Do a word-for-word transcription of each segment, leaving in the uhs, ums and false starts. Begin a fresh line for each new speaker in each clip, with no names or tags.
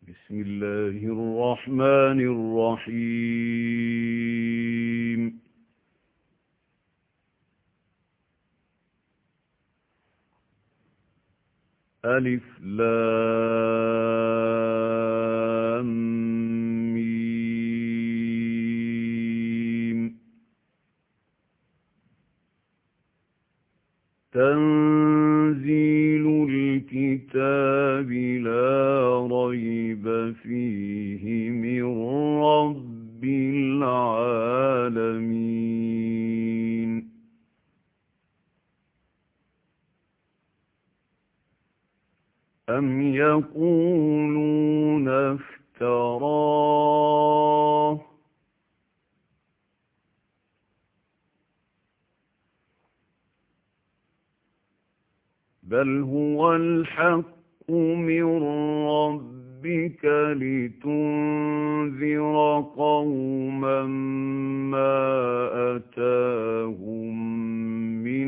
بسم الله الرحمن الرحيم ألف لام ميم تنزيل الكتاب لا ريب فيه من رب العالمين أم يقولون افتراه بل هو الحق من ربك لتنذر قوما ما أتاهم من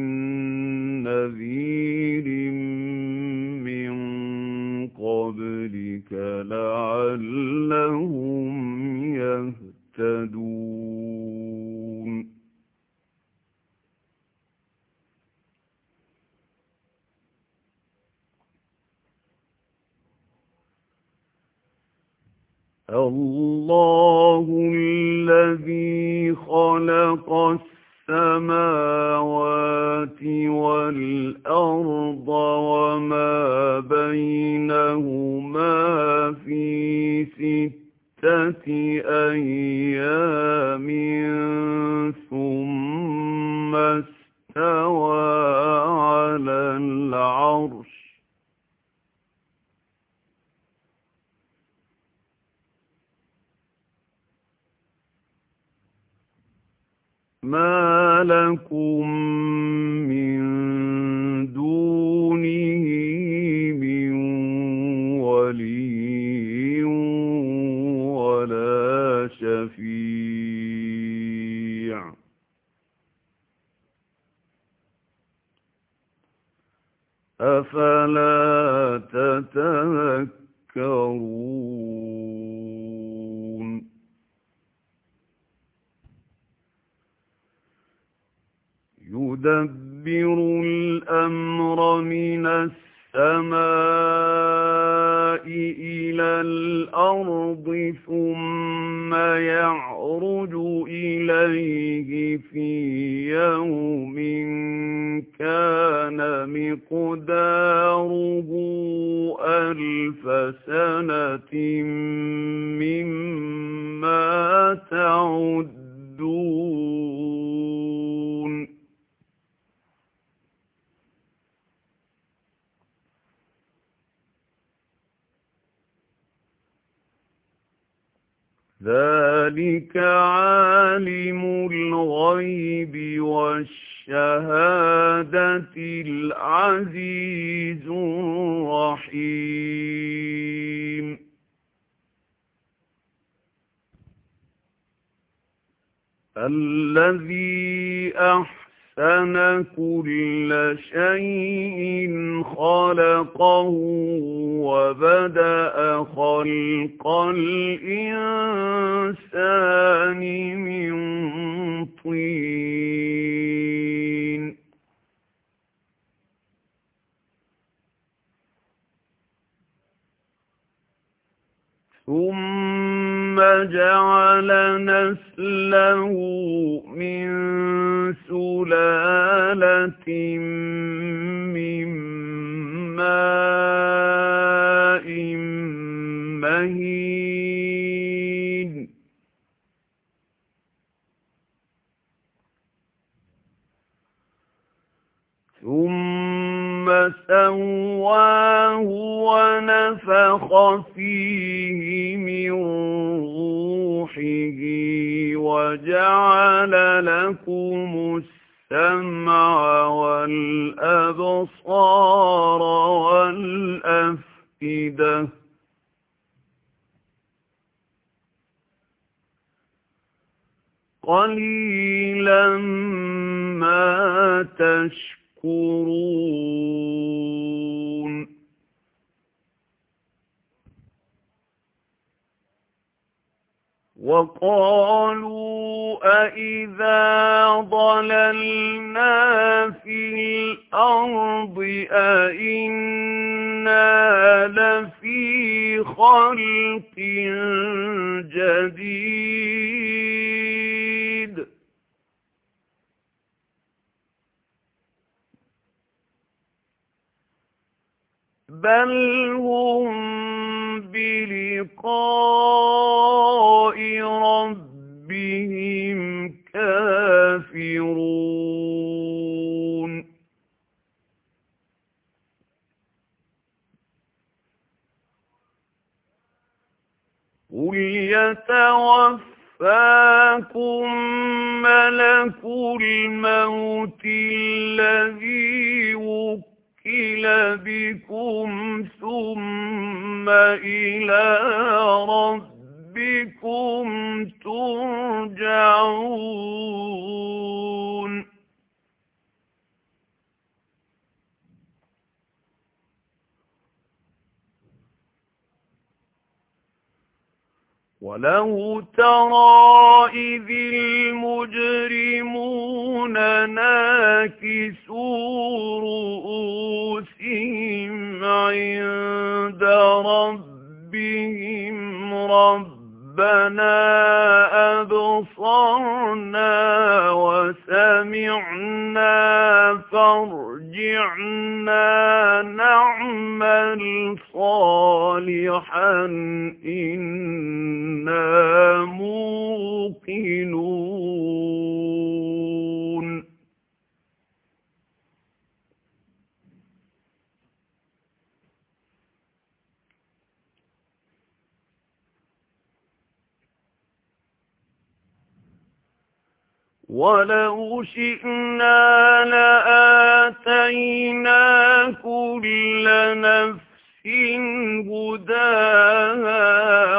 نذير من قبلك لعلهم يهتدون الله الذي خلق السماوات والأرض وما بينهما في ستة أيام ثم استوى على العرش ما لكم من دونه من ولي ولا شفيع أفلا تتذكرون يدبر الأمر من السماء إلى الأرض ثم يعرج إليه في يوم كان مقداره ألف سنة مما تعدون ذلك عالم الغيب والشهادة العزيز الرحيم الذي أحسن كل شيء خلقه وبدأ خلق الإنسان من طين ثم جعل نسله من سلالة من ماء مهين ثم سواه ونفخ فيه من روحه وجعل لكم السمع والأبصار والأفئدة قليلا ما تشكرون. وقالوا أإذا ضللنا في الأرض أإنا لفي خلق جديد بل هم بلقاء ربهم كافرون قل يتوفاكم ملك الموت الذي وكل بكم ثم إلى ربكم ترجعون ولو ترى إذ المجرمون ناكسوا رؤوسهم عند ربهم ربنا أبصرنا وسمعنا فارجعنا نعمل صالحا إنا موقنون ولو شئنا لآتينا كل نفس هداها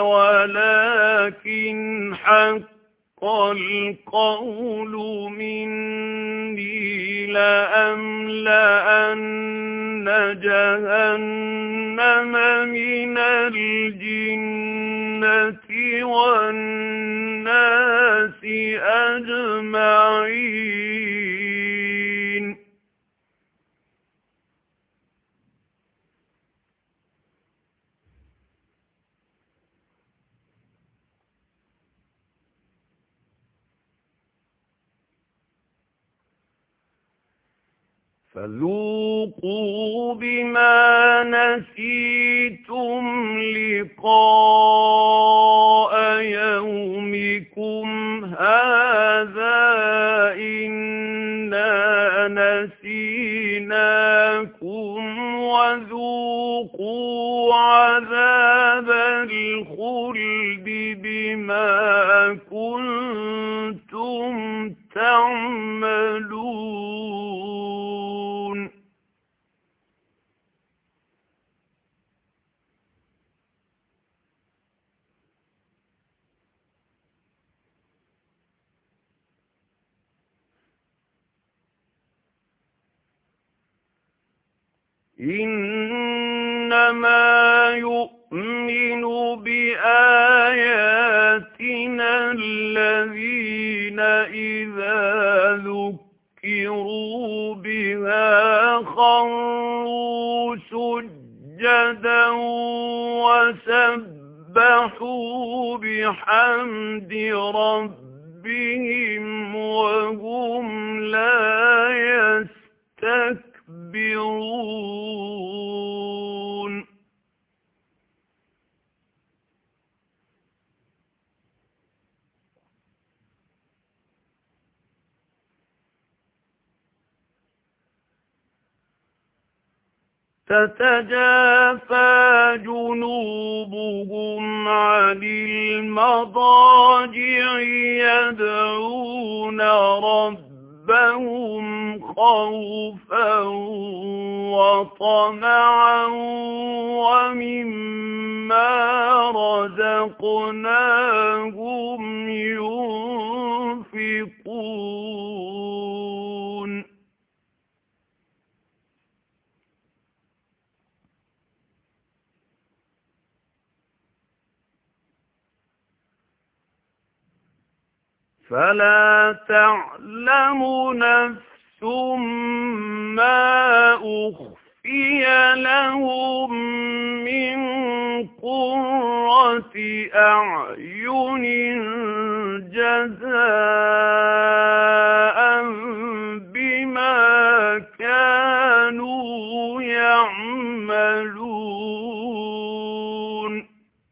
ولكن حق القول مني لأملأن جهنم من الجنة والناس أجمعين فذوقوا بما نسيتم لقاء يومكم هذا إنا نسيناكم وذوقوا عذاب الخلد بما كنتم تعملون إنما يؤمن بآياتنا الذين إذا ذكروا بها خروا سجدا وسبحوا بحمد ربهم وهم لا يستكبرون تتجافى جنوبهم عن المضاجع يدعون ربهم خوفا وطمعا ومما رزقناهم ينفقون فلا تعلم نفس ما أخفي لهم من قرة أعين جزاء بما كانوا يعملون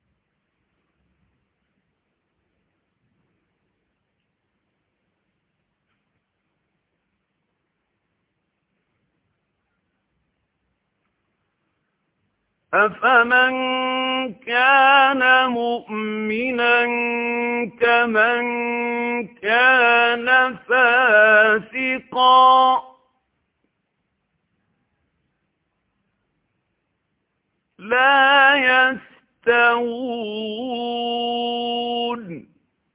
أفمن كان مؤمنا كمن كان فاسقا لا يستوون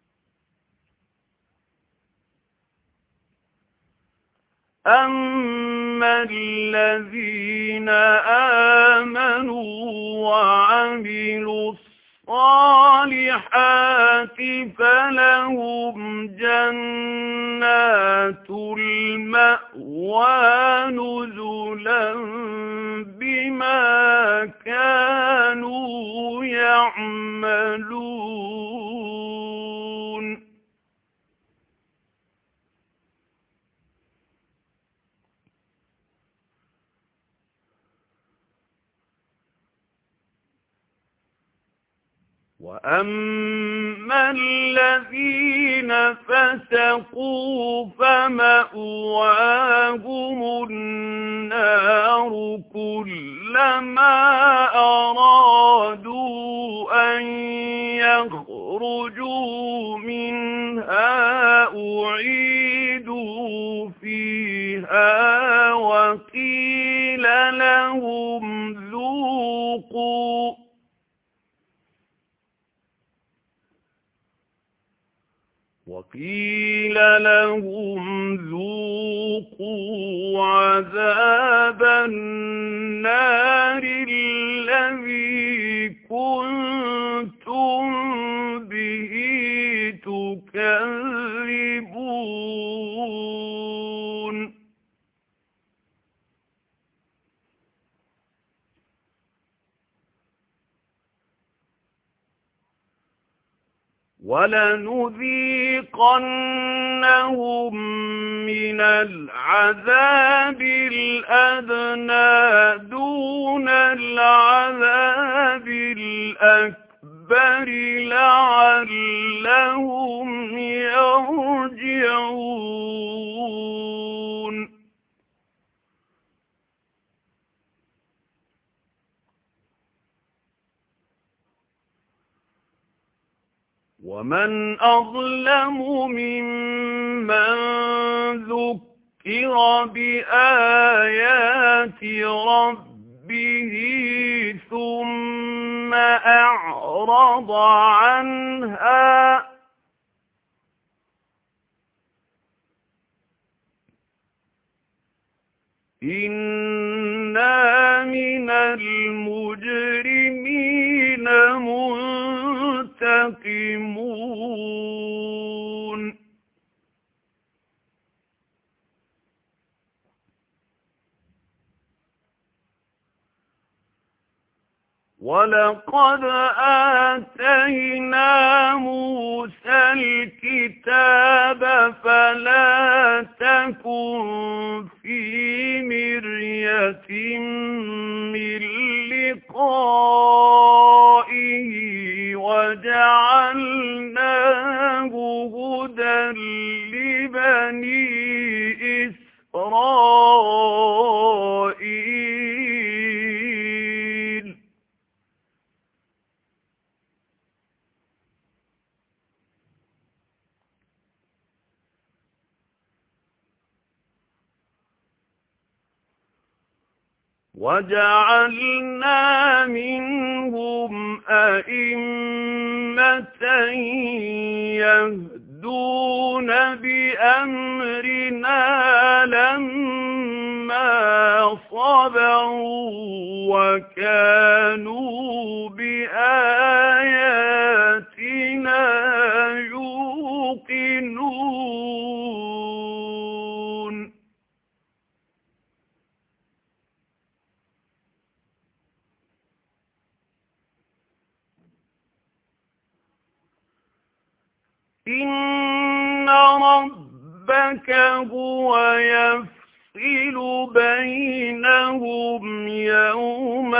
أما الذين آمنوا وعملوا الصالحات فلهم جنات المأوى نزلا بما كانوا يعملون وَأَمَّا الَّذِينَ فَسَقُوا فَمَأْوَاهُمُ النَّارُ كُلَّمَا أَرَادُوا أَن يَخْرُجُوا مِنْهَا أُعِيدُوا فِيهَا وَقِيلَ لَهُمْ ذُوقُوا وَقِيلَ لَهُمْ ذُوقُوا عَذَابَ النَّارِ الَّذِي كُنتُم بِهِ تُكَذِّبُونَ وَلَنُذِيقَنَّهُم مِّنَ الْعَذَابِ الْأَدْنَىٰ دُونَ الْعَذَابِ الْأَكْبَرِ لَعَلَّهُمْ يَرْجِعُونَ وَمَنْ أَظْلَمُ مِمَّن ذُكِّرَ بِآيَاتِ رَبِّهِ ثُمَّ أَعْرَضَ عَنْهَا إِنَّا مِنَ الْمُجْرِمِينَ مُنتَقِمُونَ وَلَقَدْ آتَيْنَا مُوسَى الْكِتَابَ فَلَا تَكُنْ فِي مِرْيَةٍ مِّن لِّقَائِهِ وَجَعَلْنَاهُ هُدًى لِّبَنِي إِسْرَائِيلَ وَجَعَلْنَا مِنْهُمْ أَئِمَّةً يَهْدُونَ بِأَمْرِنَا لَمَّا صَبَرُوا وَكَانُوا بِآيَاتِنَا يُوقِنُونَ إن ربك هو يفصل بينهم يوم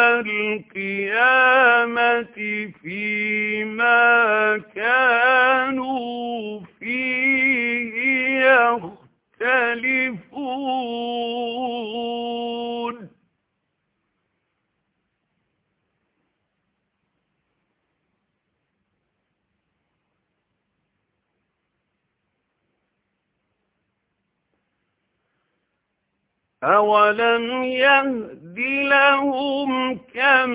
القيامة فيما كانوا فيه يختلفون أَوَلَمْ يَهْدِ لَهُمْ كَمْ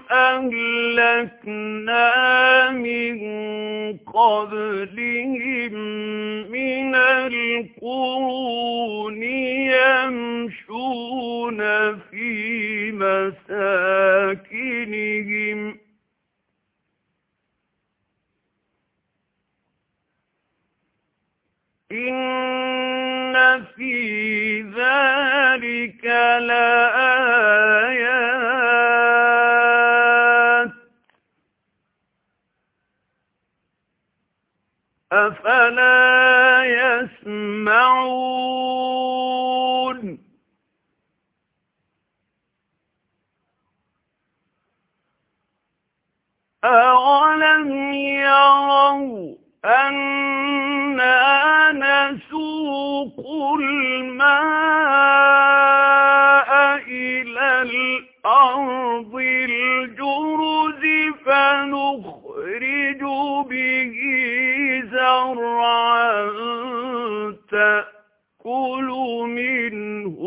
أَهْلَكْنَا مِنْ قَبْلِهِمْ مِنَ الْقُرُونِ يَمْشُونَ فِي مَسَاكِنِهِمْ إِنَّ فِي ذَلِكَ لَآيَاتٍ أَفَلَا يَسْمَعُونَ أَوَلَمْ يَرَوْا أَنَّا نَسُوقُ الْمَاءَ إِلَى الْأَرْضِ الْجُرُزِ فَنُخْرِجُ بِهِ زَرْعًا تَأْكُلُ مِنْهُ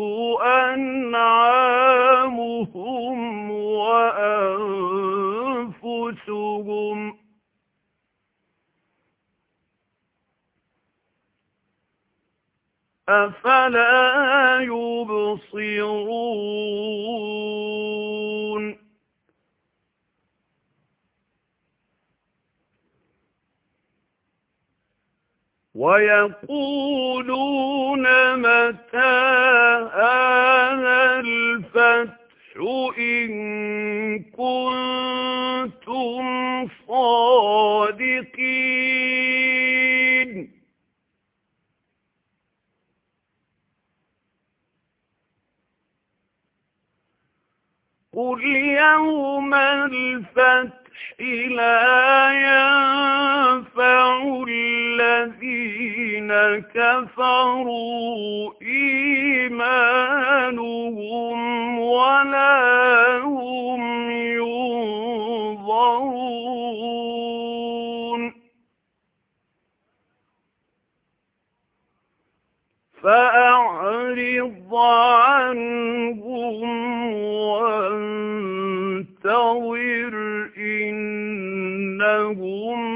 أَنْعَامُهُمْ وَأَنْفُسُهُمْ أَفَلَا يُبْصِرُونَ وَيَقُولُونَ مَتَى هَذَا الْفَتْحُ إِن كُنتُمْ صَادِقِينَ قُلْ يَوْمَ الْفَتْحِ لَا يَنفَعُ الَّذِينَ كَفَرُوا إِيمَانُهُمْ وَلَا هُمْ يُنظَرُونَ فَأَعْرِضْ عَنْهُمْ وَانتَظِرْ إِنَّهُم